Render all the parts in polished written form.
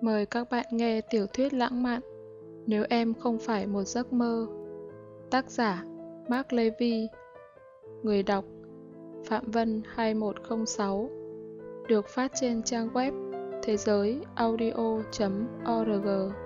Mời các bạn nghe tiểu thuyết lãng mạn Nếu em không phải một giấc mơ. Tác giả Mark Levy. Người đọc Phạm Vân 2106. Được phát trên trang web thế giới audio.org.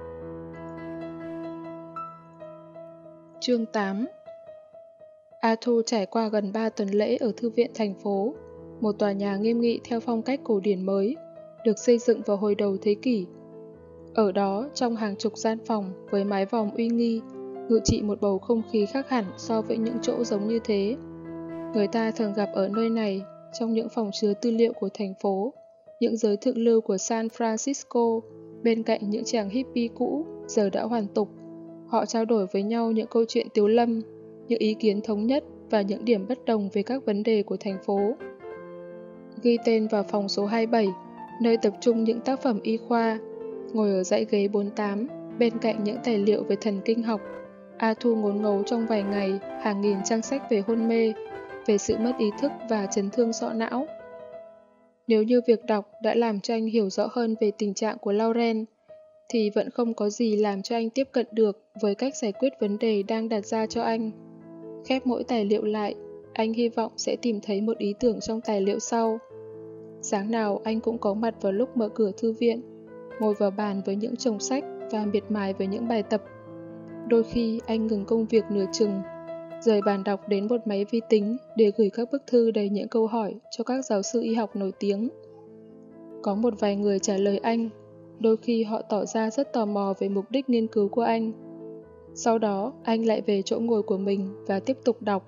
Chương 8. Arthur trải qua gần 3 tuần lễ ở thư viện thành phố, một tòa nhà nghiêm nghị theo phong cách cổ điển mới, được xây dựng vào hồi đầu thế kỷ. Ở đó, trong hàng chục gian phòng với mái vòm uy nghi, ngự trị một bầu không khí khác hẳn so với những chỗ giống như thế. Người ta thường gặp ở nơi này, trong những phòng chứa tư liệu của thành phố, những giới thượng lưu của San Francisco, bên cạnh những chàng hippie cũ, giờ đã hoàn tục. Họ trao đổi với nhau những câu chuyện tiếu lâm, những ý kiến thống nhất và những điểm bất đồng về các vấn đề của thành phố. Ghi tên vào phòng số 27, nơi tập trung những tác phẩm y khoa, ngồi ở dãy ghế 48, bên cạnh những tài liệu về thần kinh học, Arthur ngốn ngấu trong vài ngày hàng nghìn trang sách về hôn mê, về sự mất ý thức và chấn thương sọ não. Nếu như việc đọc đã làm cho anh hiểu rõ hơn về tình trạng của Lauren, thì vẫn không có gì làm cho anh tiếp cận được với cách giải quyết vấn đề đang đặt ra cho anh. Khép mỗi tài liệu lại, anh hy vọng sẽ tìm thấy một ý tưởng trong tài liệu sau. Sáng nào anh cũng có mặt vào lúc mở cửa thư viện, ngồi vào bàn với những chồng sách và miệt mài với những bài tập. Đôi khi anh ngừng công việc nửa chừng, rời bàn đọc đến một máy vi tính để gửi các bức thư đầy những câu hỏi cho các giáo sư y học nổi tiếng. Có một vài người trả lời anh, đôi khi họ tỏ ra rất tò mò về mục đích nghiên cứu của anh. Sau đó, anh lại về chỗ ngồi của mình và tiếp tục đọc.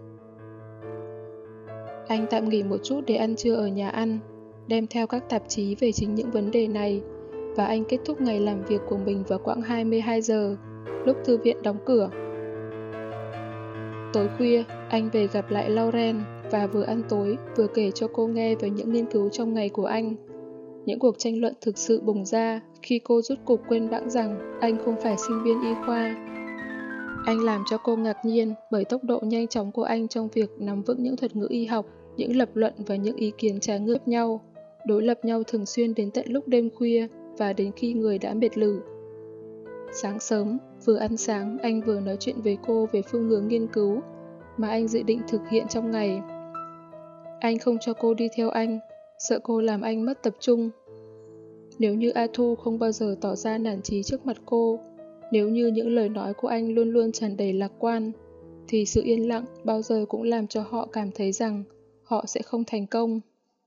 Anh tạm nghỉ một chút để ăn trưa ở nhà ăn, đem theo các tạp chí về chính những vấn đề này, và anh kết thúc ngày làm việc của mình vào quãng 22 giờ, lúc thư viện đóng cửa. Tối khuya, anh về gặp lại Lauren và vừa ăn tối vừa kể cho cô nghe về những nghiên cứu trong ngày của anh. Những cuộc tranh luận thực sự bùng ra khi cô rút cục quên bẵng rằng anh không phải sinh viên y khoa. Anh làm cho cô ngạc nhiên bởi tốc độ nhanh chóng của anh trong việc nắm vững những thuật ngữ y học, những lập luận và những ý kiến trái ngược nhau, đối lập nhau thường xuyên đến tận lúc đêm khuya và đến khi người đã mệt lử. Sáng sớm, vừa ăn sáng, anh vừa nói chuyện với cô về phương hướng nghiên cứu mà anh dự định thực hiện trong ngày. Anh không cho cô đi theo anh, sợ cô làm anh mất tập trung. Nếu như Arthur không bao giờ tỏ ra nản chí trước mặt cô, nếu như những lời nói của anh luôn luôn tràn đầy lạc quan, thì sự yên lặng bao giờ cũng làm cho họ cảm thấy rằng họ sẽ không thành công.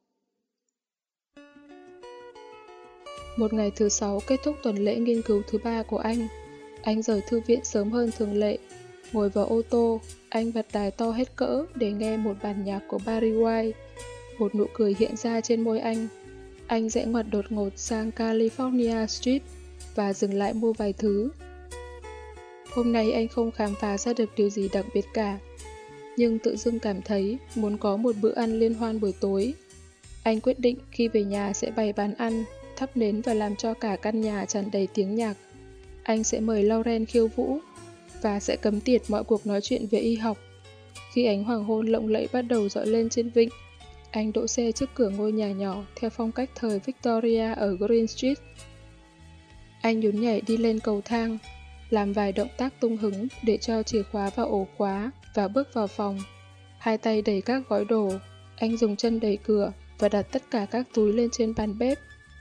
Một ngày thứ 6 kết thúc tuần lễ nghiên cứu thứ 3 của anh rời thư viện sớm hơn thường lệ. Ngồi vào ô tô, anh bật đài to hết cỡ để nghe một bản nhạc của Barry White. Một nụ cười hiện ra trên môi anh. Anh rẽ ngoặt đột ngột sang California Street và dừng lại mua vài thứ. Hôm nay anh không khám phá ra được điều gì đặc biệt cả, nhưng tự dưng cảm thấy muốn có một bữa ăn liên hoan buổi tối. Anh quyết định khi về nhà sẽ bày bàn ăn, thắp nến và làm cho cả căn nhà tràn đầy tiếng nhạc. Anh sẽ mời Lauren khiêu vũ và sẽ cấm tiệt mọi cuộc nói chuyện về y học. Khi ánh hoàng hôn lộng lẫy bắt đầu dọi lên trên vịnh, anh đỗ xe trước cửa ngôi nhà nhỏ theo phong cách thời Victoria ở Green Street. Anh nhún nhảy đi lên cầu thang, làm vài động tác tung hứng để cho chìa khóa vào ổ khóa và bước vào phòng. Hai tay đẩy các gói đồ, anh dùng chân đẩy cửa và đặt tất cả các túi lên trên bàn bếp.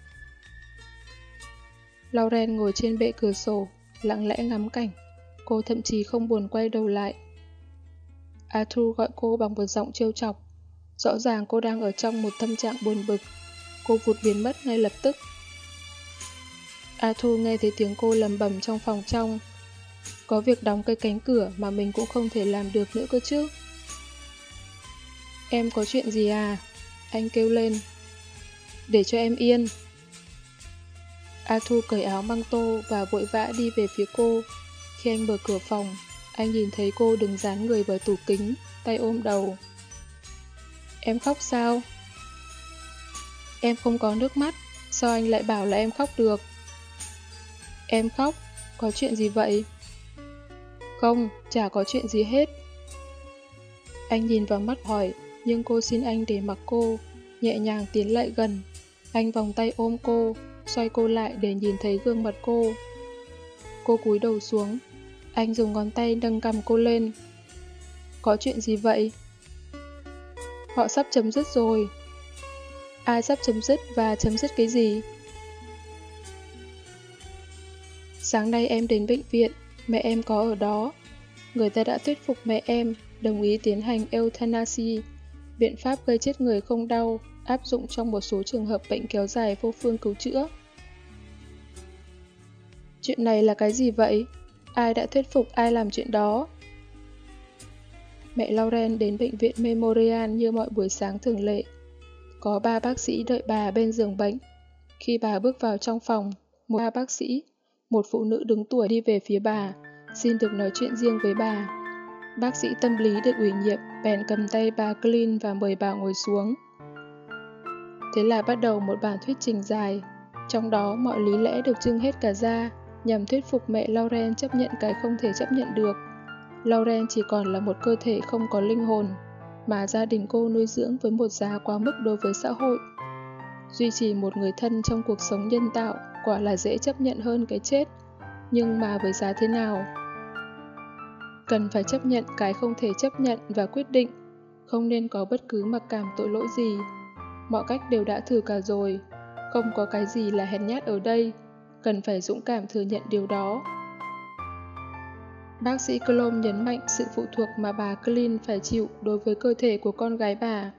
Lauren ngồi trên bệ cửa sổ, lặng lẽ ngắm cảnh. Cô thậm chí không buồn quay đầu lại. Arthur gọi cô bằng một giọng trêu chọc. Rõ ràng cô đang ở trong một tâm trạng buồn bực. Cô vụt biến mất ngay lập tức. Arthur nghe thấy tiếng cô lầm bầm trong phòng trong. Có việc đóng cái cánh cửa mà mình cũng không thể làm được nữa cơ chứ. Em có chuyện gì à? Anh kêu lên. Để cho em yên. Arthur cởi áo măng tô và vội vã đi về phía cô. Khi anh mở cửa phòng, anh nhìn thấy cô đứng dán người vào tủ kính, tay ôm đầu. Em khóc sao? Em không có nước mắt, sao anh lại bảo là em khóc được? Em khóc, có chuyện gì vậy? Không, chả có chuyện gì hết. Anh nhìn vào mắt hỏi, nhưng cô xin anh để mặc cô, nhẹ nhàng tiến lại gần. Anh vòng tay ôm cô, xoay cô lại để nhìn thấy gương mặt cô. Cô cúi đầu xuống. Anh dùng ngón tay nâng cằm cô lên. Có chuyện gì vậy? Họ sắp chấm dứt rồi. Ai sắp chấm dứt và chấm dứt cái gì? Sáng nay em đến bệnh viện, mẹ em có ở đó. Người ta đã thuyết phục mẹ em đồng ý tiến hành euthanasia, biện pháp gây chết người không đau, áp dụng trong một số trường hợp bệnh kéo dài vô phương cứu chữa. Chuyện này là cái gì vậy? Ai đã thuyết phục ai làm chuyện đó? Mẹ Lauren đến bệnh viện Memorial như mọi buổi sáng thường lệ. Có 3 bác sĩ đợi bà bên giường bệnh. Khi bà bước vào trong phòng, một bác sĩ, một phụ nữ đứng tuổi đi về phía bà, xin được nói chuyện riêng với bà. Bác sĩ tâm lý được ủy nhiệm bèn cầm tay bà Clean và mời bà ngồi xuống. Thế là bắt đầu một bản thuyết trình dài, trong đó mọi lý lẽ được trưng hết cả ra, nhằm thuyết phục mẹ Lauren chấp nhận cái không thể chấp nhận được. Lauren chỉ còn là một cơ thể không có linh hồn, mà gia đình cô nuôi dưỡng với một giá quá mức đối với xã hội. Duy trì một người thân trong cuộc sống nhân tạo quả là dễ chấp nhận hơn cái chết, nhưng mà với giá thế nào? Cần phải chấp nhận cái không thể chấp nhận và quyết định, không nên có bất cứ mặc cảm tội lỗi gì. Mọi cách đều đã thử cả rồi, không có cái gì là hèn nhát ở đây, cần phải dũng cảm thừa nhận điều đó. Bác sĩ Clom nhấn mạnh sự phụ thuộc mà bà Clean phải chịu đối với cơ thể của con gái bà.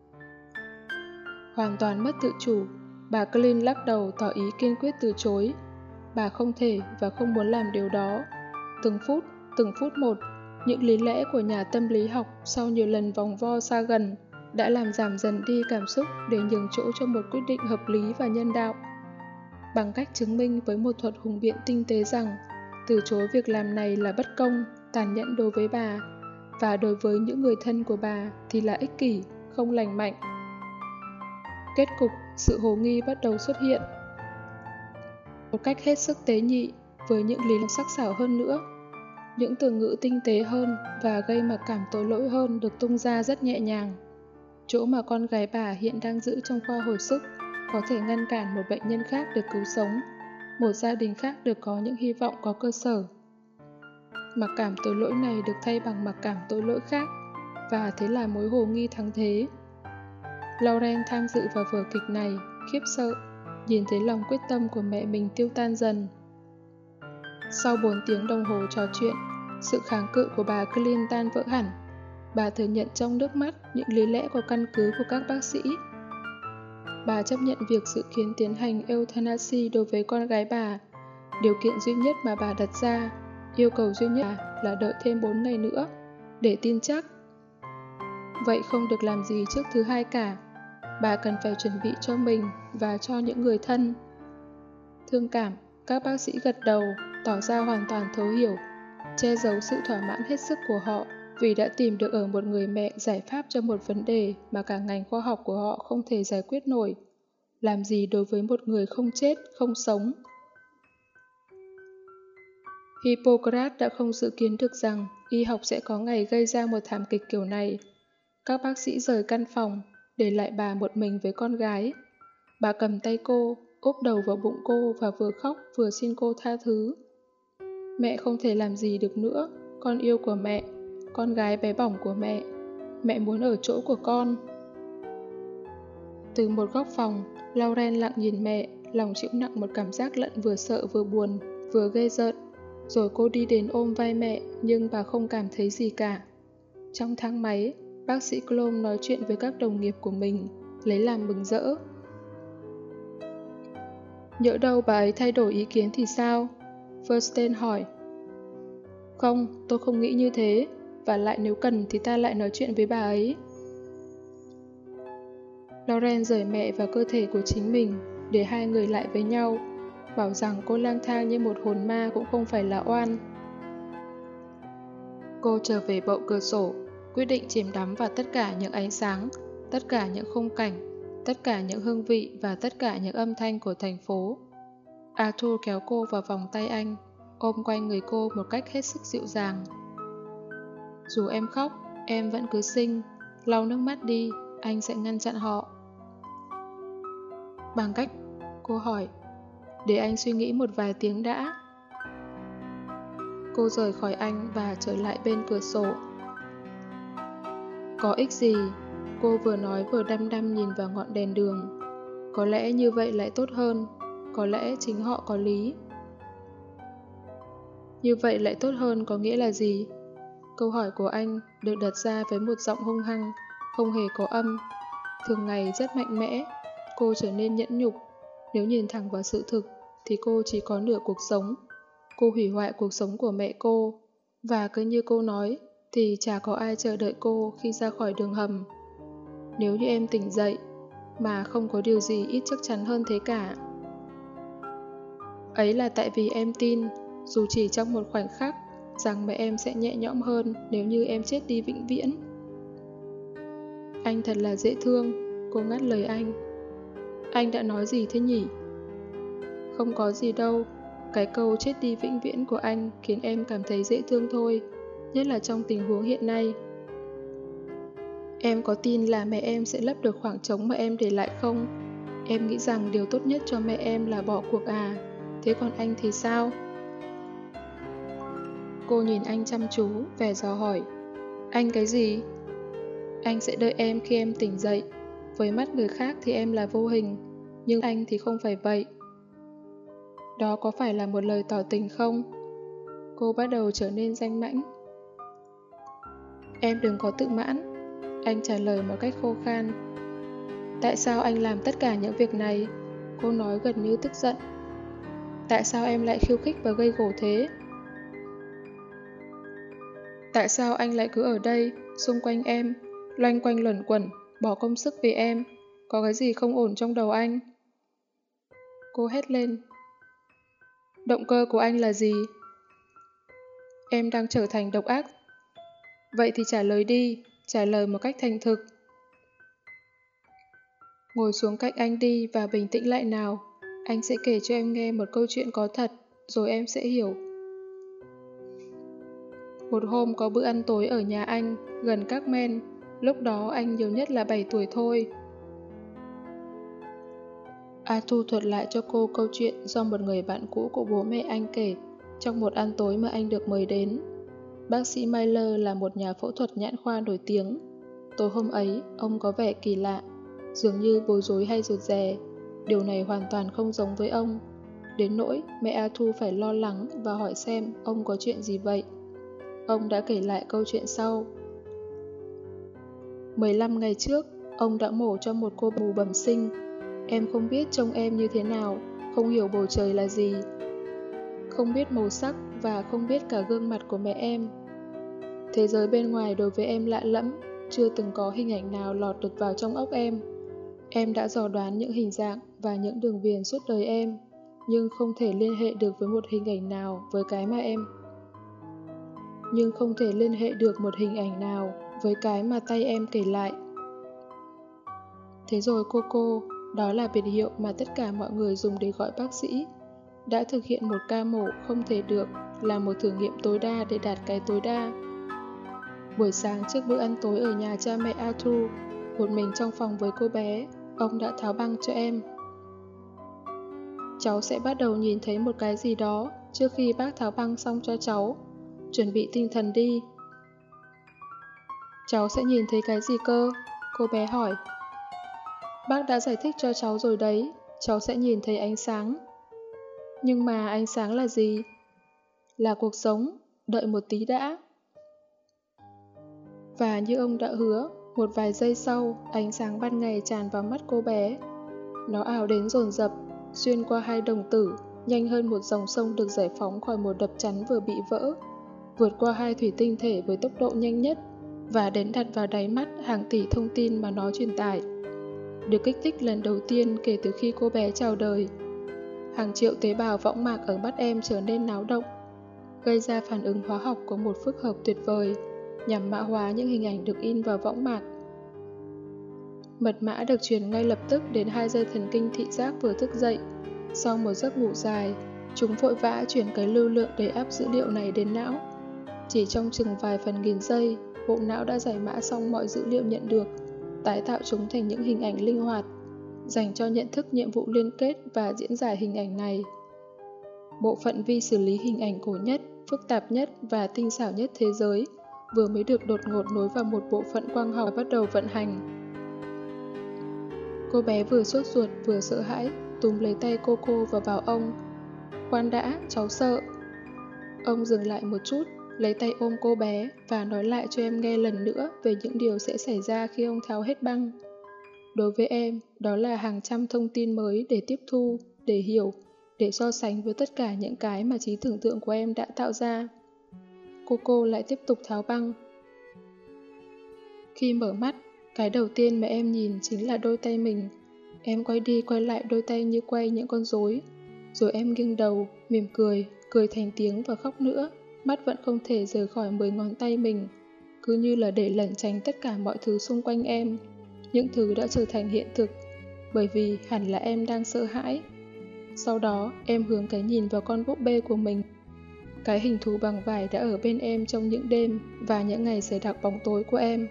Hoàn toàn mất tự chủ, bà Clean lắc đầu tỏ ý kiên quyết từ chối. Bà không thể và không muốn làm điều đó. Từng phút một, những lý lẽ của nhà tâm lý học sau nhiều lần vòng vo xa gần đã làm giảm dần đi cảm xúc để nhường chỗ cho một quyết định hợp lý và nhân đạo. Bằng cách chứng minh với một thuật hùng biện tinh tế rằng từ chối việc làm này là bất công, tàn nhẫn đối với bà, và đối với những người thân của bà thì là ích kỷ, không lành mạnh. Kết cục, sự hồ nghi bắt đầu xuất hiện. Một cách hết sức tế nhị, với những lý lẽ sắc sảo hơn nữa, những từ ngữ tinh tế hơn và gây mặc cảm tội lỗi hơn được tung ra rất nhẹ nhàng. Chỗ mà con gái bà hiện đang giữ trong khoa hồi sức có thể ngăn cản một bệnh nhân khác được cứu sống, một gia đình khác được có những hy vọng có cơ sở. Mặc cảm tội lỗi này được thay bằng mặc cảm tội lỗi khác, và thế là mối hồ nghi thắng thế. Lauren tham dự vào vở kịch này, khiếp sợ, nhìn thấy lòng quyết tâm của mẹ mình tiêu tan dần. Sau 4 tiếng đồng hồ trò chuyện, sự kháng cự của bà Clean tan vỡ hẳn. Bà thừa nhận trong nước mắt những lý lẽ có căn cứ của các bác sĩ. Bà chấp nhận việc dự kiến tiến hành euthanasia đối với con gái bà. Điều kiện duy nhất mà bà đặt ra, yêu cầu duy nhất là đợi thêm 4 ngày nữa, để tin chắc. Vậy không được làm gì trước thứ Hai cả. Bà cần phải chuẩn bị cho mình và cho những người thân. Thương cảm, các bác sĩ gật đầu, tỏ ra hoàn toàn thấu hiểu, che giấu sự thỏa mãn hết sức của họ vì đã tìm được ở một người mẹ giải pháp cho một vấn đề mà cả ngành khoa học của họ không thể giải quyết nổi. Làm gì đối với một người không chết, không sống? Hippocrates đã không dự kiến được rằng y học sẽ có ngày gây ra một thảm kịch kiểu này. Các bác sĩ rời căn phòng, để lại bà một mình với con gái. Bà cầm tay cô, úp đầu vào bụng cô và vừa khóc vừa xin cô tha thứ. Mẹ không thể làm gì được nữa, con yêu của mẹ, con gái bé bỏng của mẹ muốn ở chỗ của con. Từ một góc phòng, Lauren lặng nhìn mẹ, lòng chịu nặng một cảm giác lẫn vừa sợ vừa buồn, vừa ghê rợn. Rồi cô đi đến ôm vai mẹ, nhưng bà không cảm thấy gì cả. Trong thang máy, bác sĩ Clom nói chuyện với các đồng nghiệp của mình, lấy làm mừng rỡ. Nhỡ đâu bà ấy thay đổi ý kiến thì sao? Fursten hỏi. Không, tôi không nghĩ như thế, và lại nếu cần thì ta lại nói chuyện với bà ấy. Lauren rời mẹ vào cơ thể của chính mình, để hai người lại với nhau, bảo rằng cô lang thang như một hồn ma cũng không phải là oan. Cô trở về bậu cửa sổ, quyết định chìm đắm vào tất cả những ánh sáng, tất cả những khung cảnh, tất cả những hương vị và tất cả những âm thanh của thành phố. Arthur kéo cô vào vòng tay anh, ôm quanh người cô một cách hết sức dịu dàng. Dù em khóc, em vẫn cứ xinh, lau nước mắt đi, anh sẽ ngăn chặn họ. Bằng cách, cô hỏi, Để anh suy nghĩ một vài tiếng đã. Cô rời khỏi anh và trở lại bên cửa sổ. Có ích gì? Cô vừa nói vừa đăm đăm nhìn vào ngọn đèn đường. Có lẽ như vậy lại tốt hơn. Có lẽ chính họ có lý. Như vậy lại tốt hơn có nghĩa là gì? Câu hỏi của anh được đặt ra với một giọng hung hăng, không hề có âm. Thường ngày rất mạnh mẽ, cô trở nên nhẫn nhục. Nếu nhìn thẳng vào sự thực, thì cô chỉ có nửa cuộc sống. Cô hủy hoại cuộc sống của mẹ cô. Và cứ như cô nói, thì chả có ai chờ đợi cô khi ra khỏi đường hầm. Nếu như em tỉnh dậy, mà không có điều gì ít chắc chắn hơn thế cả. Ấy là tại vì em tin, dù chỉ trong một khoảnh khắc, rằng mẹ em sẽ nhẹ nhõm hơn nếu như em chết đi vĩnh viễn. Anh thật là dễ thương, cô ngắt lời anh. Anh đã nói gì thế nhỉ? Không có gì đâu, cái câu chết đi vĩnh viễn của anh khiến em cảm thấy dễ thương thôi, nhất là trong tình huống hiện nay. Em có tin là mẹ em sẽ lấp được khoảng trống mà em để lại không? Em nghĩ rằng điều tốt nhất cho mẹ em là bỏ cuộc à? Thế còn anh thì sao? Cô nhìn anh chăm chú, vẻ dò hỏi. Anh cái gì? Anh sẽ đợi em khi em tỉnh dậy. Với mắt người khác thì em là vô hình, nhưng anh thì không phải vậy. Đó có phải là một lời tỏ tình không? Cô bắt đầu trở nên danh mãnh. Em đừng có tự mãn. Anh trả lời một cách khô khan. Tại sao anh làm tất cả những việc này? Cô nói gần như tức giận. Tại sao em lại khiêu khích và gây gổ thế? Tại sao anh lại cứ ở đây, xung quanh em, loanh quanh luẩn quẩn, bỏ công sức vì em? Có cái gì không ổn trong đầu anh? Cô hét lên. Động cơ của anh là gì? Em đang trở thành độc ác. Vậy thì trả lời đi, trả lời một cách thành thực. Ngồi xuống cạnh anh đi và bình tĩnh lại nào. Anh sẽ kể cho em nghe một câu chuyện có thật, rồi em sẽ hiểu. Một hôm có bữa ăn tối ở nhà anh, gần Các Men. Lúc đó anh nhiều nhất là 7 tuổi thôi. A Thu thuật lại cho cô câu chuyện do một người bạn cũ của bố mẹ anh kể trong một ăn tối mà anh được mời đến. Bác sĩ Miller là một nhà phẫu thuật nhãn khoa nổi tiếng. Tối hôm ấy, ông có vẻ kỳ lạ, dường như bối rối hay rụt rè. Điều này hoàn toàn không giống với ông. Đến nỗi mẹ A Thu phải lo lắng và hỏi xem ông có chuyện gì vậy. Ông đã kể lại câu chuyện sau. 15 ngày trước, ông đã mổ cho một cô bầu bẩm sinh. Em không biết trông em như thế nào, không hiểu bầu trời là gì. Không biết màu sắc và không biết cả gương mặt của mẹ em. Thế giới bên ngoài đối với em lạ lẫm, chưa từng có hình ảnh nào lọt được vào trong óc em. Em đã dò đoán những hình dạng và những đường viền suốt đời em, nhưng không thể liên hệ được với một hình ảnh nào với cái mà tay em kể lại. Thế rồi cô, đó là biệt hiệu mà tất cả mọi người dùng để gọi bác sĩ, đã thực hiện một ca mổ không thể được, là một thử nghiệm tối đa để đạt cái tối đa. Buổi sáng trước bữa ăn tối ở nhà cha mẹ A Thu, một mình trong phòng với cô bé, ông đã tháo băng cho em. Cháu sẽ bắt đầu nhìn thấy một cái gì đó trước khi bác tháo băng xong cho cháu. Chuẩn bị tinh thần đi. Cháu sẽ nhìn thấy cái gì cơ? Cô bé hỏi. Bác đã giải thích cho cháu rồi đấy, cháu sẽ nhìn thấy ánh sáng. Nhưng mà ánh sáng là gì? Là cuộc sống, đợi một tí đã. Và như ông đã hứa, một vài giây sau, ánh sáng ban ngày tràn vào mắt cô bé. Nó ảo đến dồn dập, xuyên qua hai đồng tử, nhanh hơn một dòng sông được giải phóng khỏi một đập chắn vừa bị vỡ, vượt qua hai thủy tinh thể với tốc độ nhanh nhất, và đến đặt vào đáy mắt hàng tỷ thông tin mà nó truyền tải. Được kích thích lần đầu tiên kể từ khi cô bé chào đời. Hàng triệu tế bào võng mạc ở mắt em trở nên náo động, gây ra phản ứng hóa học của một phức hợp tuyệt vời, nhằm mã hóa những hình ảnh được in vào võng mạc. Mật mã được truyền ngay lập tức đến hai dây thần kinh thị giác vừa thức dậy. Sau một giấc ngủ dài, chúng vội vã chuyển cái lưu lượng đầy ắp dữ liệu này đến não. Chỉ trong chừng vài phần nghìn giây, bộ não đã giải mã xong mọi dữ liệu nhận được, tái tạo chúng thành những hình ảnh linh hoạt. dành cho nhận thức nhiệm vụ liên kết và diễn giải hình ảnh này. Bộ phận vi xử lý hình ảnh cổ nhất, phức tạp nhất và tinh xảo nhất thế giới vừa mới được đột ngột nối vào một bộ phận quang học và bắt đầu vận hành. Cô bé vừa sốt ruột vừa sợ hãi, túm lấy tay Coco và bảo ông: "Khoan đã, cháu sợ." Ông dừng lại một chút, lấy tay ôm cô bé và nói lại cho em nghe lần nữa về những điều sẽ xảy ra khi ông tháo hết băng. Đối với em, đó là hàng trăm thông tin mới để tiếp thu, để hiểu, để so sánh với tất cả những cái mà trí tưởng tượng của em đã tạo ra. Coco lại tiếp tục tháo băng. Khi mở mắt, cái đầu tiên mà em nhìn chính là đôi tay mình. Em quay đi quay lại đôi tay như quay những con rối. Rồi em nghiêng đầu, mỉm cười, cười thành tiếng và khóc nữa. Mắt vẫn không thể rời khỏi 10 ngón tay mình, cứ như là để lẩn tránh tất cả mọi thứ xung quanh em. Những thứ đã trở thành hiện thực, bởi vì hẳn là em đang sợ hãi. Sau đó, em hướng cái nhìn vào con búp bê của mình. Cái hình thù bằng vải đã ở bên em trong những đêm và những ngày dày đặc bóng tối của em.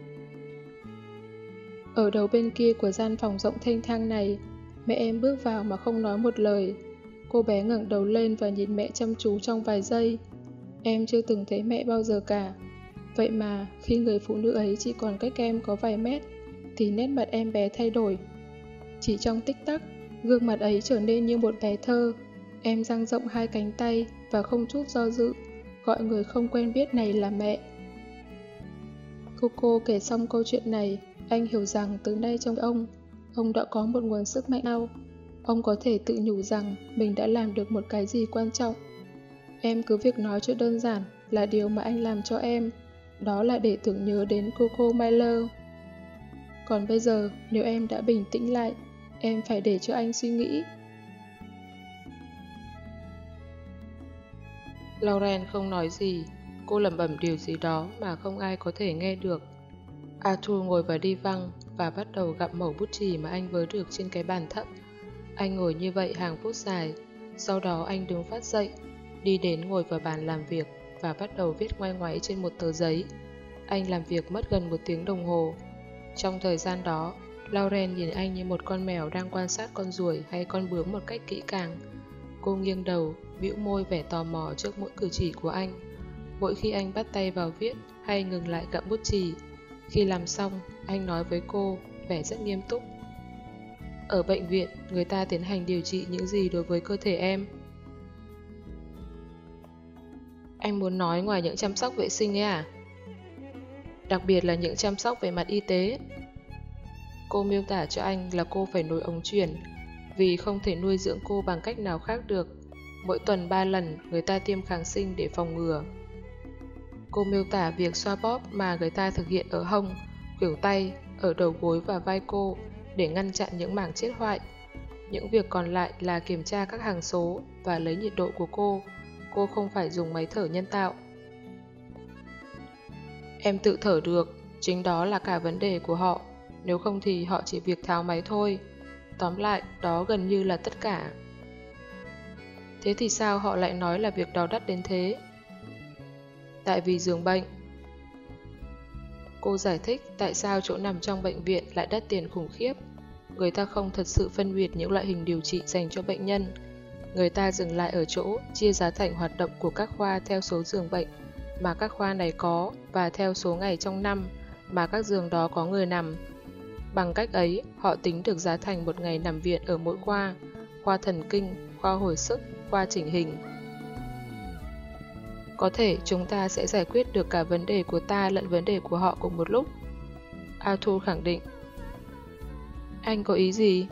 Ở đầu bên kia của gian phòng rộng thênh thang này, mẹ em bước vào mà không nói một lời. Cô bé ngẩng đầu lên và nhìn mẹ chăm chú trong vài giây. Em chưa từng thấy mẹ bao giờ cả. Vậy mà, khi người phụ nữ ấy chỉ còn cách em có vài mét, thì nét mặt em bé thay đổi. Chỉ trong tích tắc, gương mặt ấy trở nên như một bé thơ. Em dang rộng hai cánh tay và không chút do dự, gọi người không quen biết này là mẹ. Coco kể xong câu chuyện này, anh hiểu rằng từ nay trong ông đã có một nguồn sức mạnh nào. Ông có thể tự nhủ rằng mình đã làm được một cái gì quan trọng. Em cứ việc nói chuyện đơn giản là điều mà anh làm cho em, đó là để tưởng nhớ đến Coco Miller. Còn bây giờ, nếu em đã bình tĩnh lại, em phải để cho anh suy nghĩ. Lauren không nói gì, cô lẩm bẩm điều gì đó mà không ai có thể nghe được. Arthur ngồi vào đi văng và bắt đầu gặm mẩu bút chì mà anh vớ được trên cái bàn thấp. Anh ngồi như vậy hàng phút dài, sau đó anh đứng phát dậy, đi đến ngồi vào bàn làm việc và bắt đầu viết ngoay ngoáy trên một tờ giấy. Anh làm việc mất gần 1 tiếng đồng hồ. Trong thời gian đó, Lauren nhìn anh như một con mèo đang quan sát con ruồi hay con bướm một cách kỹ càng. Cô nghiêng đầu, bĩu môi vẻ tò mò trước mỗi cử chỉ của anh. Mỗi khi anh bắt tay vào viết hay ngừng lại gặm bút chì. Khi làm xong, anh nói với cô, vẻ rất nghiêm túc. Ở bệnh viện, người ta tiến hành điều trị những gì đối với cơ thể em? Anh muốn nói ngoài những chăm sóc vệ sinh ấy à? Đặc biệt là những chăm sóc về mặt y tế. Cô miêu tả cho anh là cô phải nối ống truyền, vì không thể nuôi dưỡng cô bằng cách nào khác được. Mỗi tuần 3 lần, người ta tiêm kháng sinh để phòng ngừa. Cô miêu tả việc xoa bóp mà người ta thực hiện ở hông, khuỷu tay, ở đầu gối và vai cô để ngăn chặn những mảng chết hoại. Những việc còn lại là kiểm tra các hằng số và lấy nhiệt độ của cô. Cô không phải dùng máy thở nhân tạo. Em tự thở được, chính đó là cả vấn đề của họ. Nếu không thì họ chỉ việc tháo máy thôi. Tóm lại, đó gần như là tất cả. Thế thì sao họ lại nói là việc đó đắt đến thế? Tại vì giường bệnh. Cô giải thích tại sao chỗ nằm trong bệnh viện lại đắt tiền khủng khiếp. Người ta không thật sự phân biệt những loại hình điều trị dành cho bệnh nhân. Người ta dừng lại ở chỗ chia giá thành hoạt động của các khoa theo số giường bệnh mà các khoa này có và theo số ngày trong năm mà các giường đó có người nằm. Bằng cách ấy, họ tính được giá thành một ngày nằm viện ở mỗi khoa, khoa thần kinh, khoa hồi sức, khoa chỉnh hình. Có thể chúng ta sẽ giải quyết được cả vấn đề của ta lẫn vấn đề của họ cùng một lúc. Arthur khẳng định. Anh có ý gì?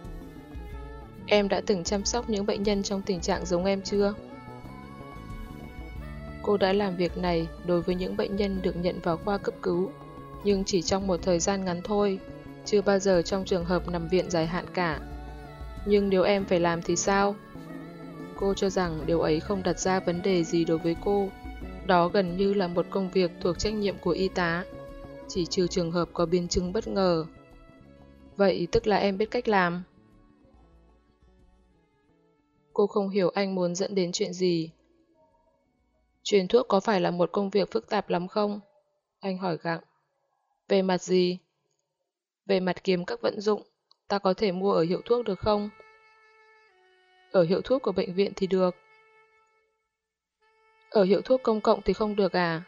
Em đã từng chăm sóc những bệnh nhân trong tình trạng giống em chưa? Cô đã làm việc này đối với những bệnh nhân được nhận vào khoa cấp cứu, nhưng chỉ trong một thời gian ngắn thôi, chưa bao giờ trong trường hợp nằm viện dài hạn cả. Nhưng nếu em phải làm thì sao? Cô cho rằng điều ấy không đặt ra vấn đề gì đối với cô. Đó gần như là một công việc thuộc trách nhiệm của y tá, chỉ trừ trường hợp có biến chứng bất ngờ. Vậy tức là em biết cách làm. Cô không hiểu anh muốn dẫn đến chuyện gì. Truyền thuốc có phải là một công việc phức tạp lắm không? Anh hỏi gặng. Về mặt gì? Về mặt kiếm các vận dụng. Ta có thể mua ở hiệu thuốc được không? Ở hiệu thuốc của bệnh viện thì được. Ở hiệu thuốc công cộng thì không được à?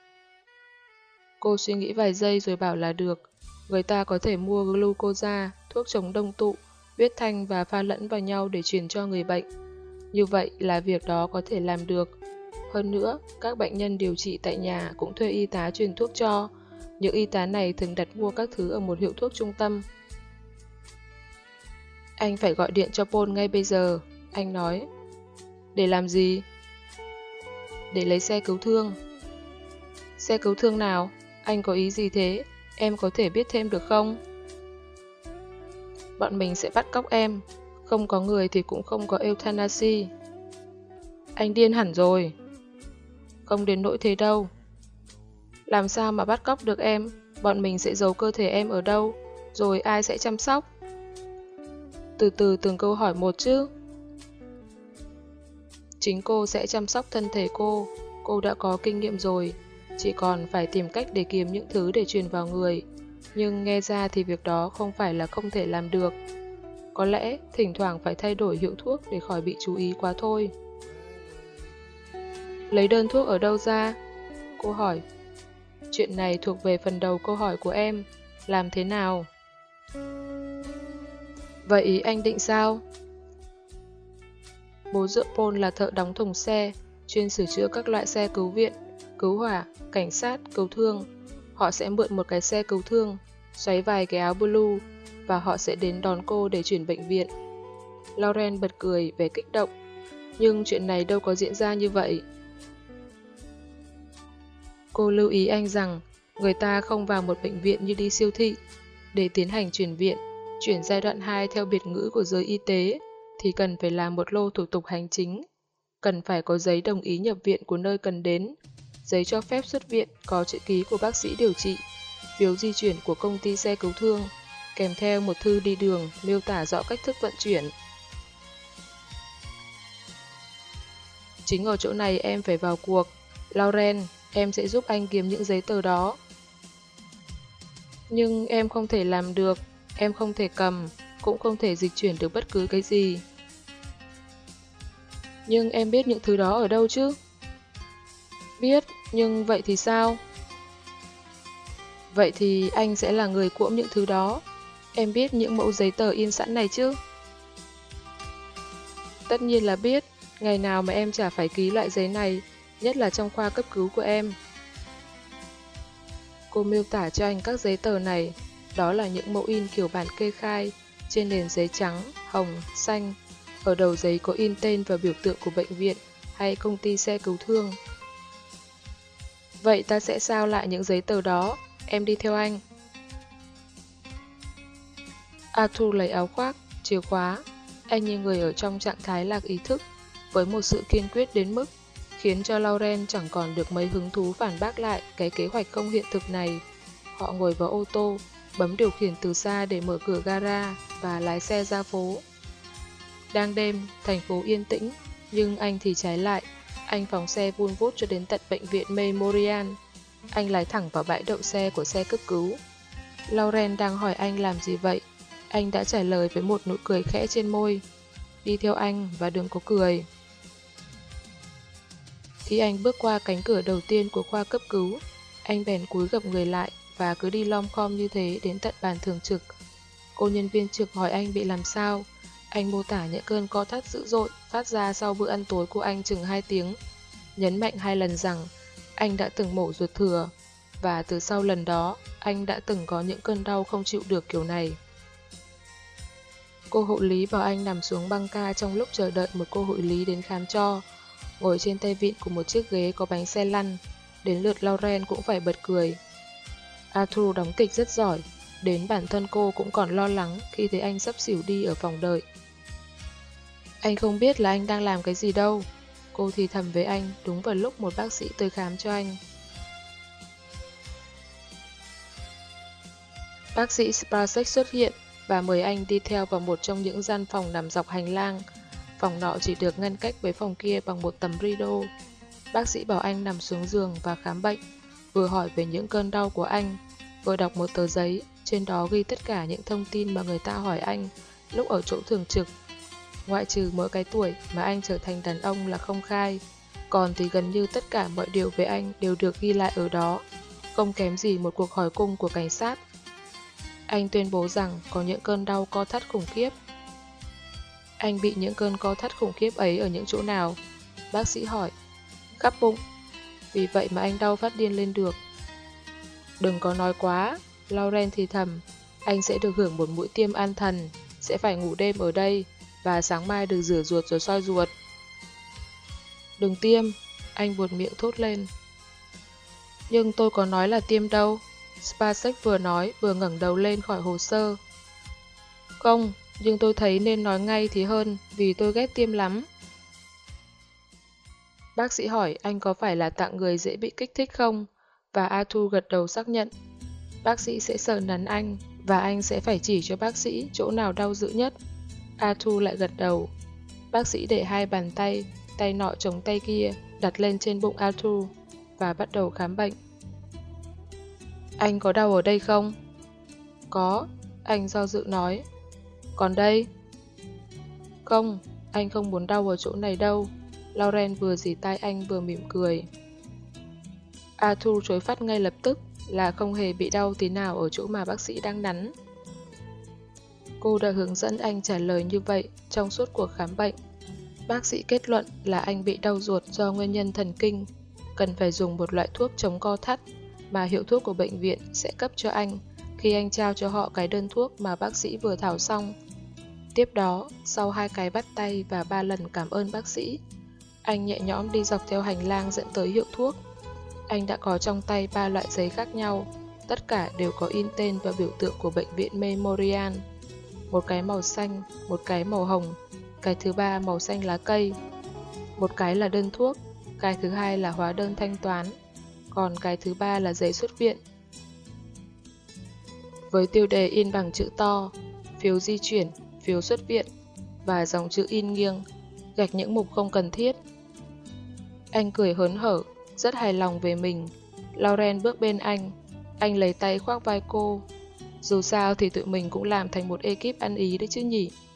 Cô suy nghĩ vài giây rồi bảo là được. Người ta có thể mua glucosa, thuốc chống đông tụ, huyết thanh và pha lẫn vào nhau để truyền cho người bệnh. Như vậy là việc đó có thể làm được. Hơn nữa, các bệnh nhân điều trị tại nhà cũng thuê y tá truyền thuốc cho. Những y tá này thường đặt mua các thứ ở một hiệu thuốc trung tâm. Anh phải gọi điện cho Paul ngay bây giờ, anh nói. Để làm gì? Để lấy xe cứu thương. Xe cứu thương nào? Anh có ý gì thế? Em có thể biết thêm được không? Bọn mình sẽ bắt cóc em. Không có người thì cũng không có euthanasia. Anh điên hẳn rồi. Không đến nỗi thế đâu. Làm sao mà bắt cóc được em? Bọn mình sẽ giấu cơ thể em ở đâu? Rồi ai sẽ chăm sóc? Từ từ từng câu hỏi một chứ. Chính cô sẽ chăm sóc thân thể cô đã có kinh nghiệm rồi. Chỉ còn phải tìm cách để kiếm những thứ để truyền vào người. Nhưng nghe ra thì việc đó không phải là không thể làm được. Có lẽ thỉnh thoảng phải thay đổi hiệu thuốc để khỏi bị chú ý quá thôi. Lấy đơn thuốc ở đâu ra? Cô hỏi. Chuyện này thuộc về phần đầu câu hỏi của em. Làm thế nào? Vậy anh định sao? Bố dượng Paul là thợ đóng thùng xe, chuyên sửa chữa các loại xe cứu viện, cứu hỏa, cảnh sát, cứu thương. Họ sẽ mượn một cái xe cứu thương, xoáy vài cái áo blue, và họ sẽ đến đón cô để chuyển bệnh viện. Lauren bật cười vẻ kích động, nhưng chuyện này đâu có diễn ra như vậy. Cô lưu ý anh rằng, người ta không vào một bệnh viện như đi siêu thị. Để tiến hành chuyển viện, chuyển giai đoạn 2 theo biệt ngữ của giới y tế, thì cần phải làm một lô thủ tục hành chính. Cần phải có giấy đồng ý nhập viện của nơi cần đến, giấy cho phép xuất viện có chữ ký của bác sĩ điều trị, phiếu di chuyển của công ty xe cứu thương, kèm theo một thư đi đường miêu tả rõ cách thức vận chuyển. Chính ở chỗ này em phải vào cuộc. Lauren, em sẽ giúp anh kiếm những giấy tờ đó. Nhưng em không thể làm được, em không thể cầm, cũng không thể dịch chuyển được bất cứ cái gì. Nhưng em biết những thứ đó ở đâu chứ? Biết, nhưng vậy thì sao? Vậy thì anh sẽ là người cuỗm những thứ đó. Em biết những mẫu giấy tờ in sẵn này chứ? Tất nhiên là biết, ngày nào mà em chả phải ký loại giấy này, nhất là trong khoa cấp cứu của em. Cô miêu tả cho anh các giấy tờ này, đó là những mẫu in kiểu bản kê khai, trên nền giấy trắng, hồng, xanh. Ở đầu giấy có in tên và biểu tượng của bệnh viện hay công ty xe cứu thương. Vậy ta sẽ sao lại những giấy tờ đó, em đi theo anh. Arthur lấy áo khoác, chìa khóa. Anh như người ở trong trạng thái lạc ý thức, với một sự kiên quyết đến mức khiến cho Lauren chẳng còn được mấy hứng thú phản bác lại cái kế hoạch không hiện thực này. Họ ngồi vào ô tô, bấm điều khiển từ xa để mở cửa gara và lái xe ra phố. Đang đêm, thành phố yên tĩnh, nhưng anh thì trái lại. Anh phóng xe vun vút cho đến tận bệnh viện Memorial. Anh lái thẳng vào bãi đậu xe của xe cấp cứu. Lauren đang hỏi anh làm gì vậy. Anh đã trả lời với một nụ cười khẽ trên môi. Đi theo anh và đừng có cười. Khi anh bước qua cánh cửa đầu tiên của khoa cấp cứu, anh bèn cúi gập người lại và cứ đi lom khom như thế đến tận bàn thường trực. Cô nhân viên trực hỏi anh bị làm sao. Anh mô tả những cơn co thắt dữ dội phát ra sau bữa ăn tối của anh chừng 2 tiếng, nhấn mạnh 2 lần rằng anh đã từng mổ ruột thừa, và từ sau lần đó, anh đã từng có những cơn đau không chịu được kiểu này. Cô hộ lý bảo anh nằm xuống băng ca trong lúc chờ đợi một cô hộ lý đến khám cho, ngồi trên tay vịn của một chiếc ghế có bánh xe lăn. Đến lượt Lauren cũng phải bật cười. Arthur đóng kịch rất giỏi, đến bản thân cô cũng còn lo lắng khi thấy anh sắp xỉu đi ở phòng đợi. Anh không biết là anh đang làm cái gì đâu, cô thì thầm với anh đúng vào lúc một bác sĩ tới khám cho anh. Bác sĩ Spacek xuất hiện và mời anh đi theo vào một trong những gian phòng nằm dọc hành lang. Phòng nọ chỉ được ngăn cách với phòng kia bằng một tấm rideau. Bác sĩ bảo anh nằm xuống giường và khám bệnh, vừa hỏi về những cơn đau của anh, vừa đọc một tờ giấy Trên đó ghi tất cả những thông tin mà người ta hỏi anh lúc ở chỗ thường trực. Ngoại trừ mỗi cái tuổi mà anh trở thành đàn ông là không khai, còn thì gần như tất cả mọi điều về anh đều được ghi lại ở đó, không kém gì một cuộc hỏi cung của cảnh sát. Anh tuyên bố rằng có những cơn đau co thắt khủng khiếp. Anh bị những cơn co thắt khủng khiếp ấy ở những chỗ nào? Bác sĩ hỏi. Khắp bụng. Vì vậy mà anh đau phát điên lên được. Đừng có nói quá, Lauren thì thầm. Anh sẽ được hưởng một mũi tiêm an thần, sẽ phải ngủ đêm ở đây, và sáng mai được rửa ruột rồi soi ruột. Đừng tiêm, anh buột miệng thốt lên. Nhưng tôi có nói là tiêm đâu, Spacek vừa nói vừa ngẩng đầu lên khỏi hồ sơ. Không, nhưng tôi thấy nên nói ngay thì hơn, vì tôi ghét tiêm lắm. Bác sĩ hỏi anh có phải là tạng người dễ bị kích thích không, và Arthur gật đầu xác nhận. Bác sĩ sẽ sờ nắn anh, và anh sẽ phải chỉ cho bác sĩ chỗ nào đau dữ nhất. Arthur lại gật đầu. Bác sĩ để hai bàn tay, tay nọ chống tay kia, đặt lên trên bụng Arthur, và bắt đầu khám bệnh. Anh có đau ở đây không? Có, anh do dự nói. Còn đây? Không, anh không muốn đau ở chỗ này đâu. Lauren vừa dì tai anh vừa mỉm cười. Arthur chối phát ngay lập tức là không hề bị đau tí nào ở chỗ mà bác sĩ đang nắn. Cô đã hướng dẫn anh trả lời như vậy trong suốt cuộc khám bệnh. Bác sĩ kết luận là anh bị đau ruột do nguyên nhân thần kinh, cần phải dùng một loại thuốc chống co thắt mà hiệu thuốc của bệnh viện sẽ cấp cho anh khi anh trao cho họ cái đơn thuốc mà bác sĩ vừa thảo xong. Tiếp đó, sau 2 cái bắt tay và 3 lần cảm ơn bác sĩ, anh nhẹ nhõm đi dọc theo hành lang dẫn tới hiệu thuốc. Anh đã có trong tay 3 loại giấy khác nhau, tất cả đều có in tên và biểu tượng của bệnh viện Memorial. Một cái màu xanh, một cái màu hồng, cái thứ ba màu xanh lá cây. Một cái là đơn thuốc, cái thứ hai là hóa đơn thanh toán, còn cái thứ ba là giấy xuất viện. Với tiêu đề in bằng chữ to, phiếu di chuyển, phiếu xuất viện, và dòng chữ in nghiêng, gạch những mục không cần thiết. Anh cười hớn hở, rất hài lòng về mình. Lauren bước bên anh lấy tay khoác vai cô. Dù sao thì tụi mình cũng làm thành một ekip ăn ý đấy chứ nhỉ.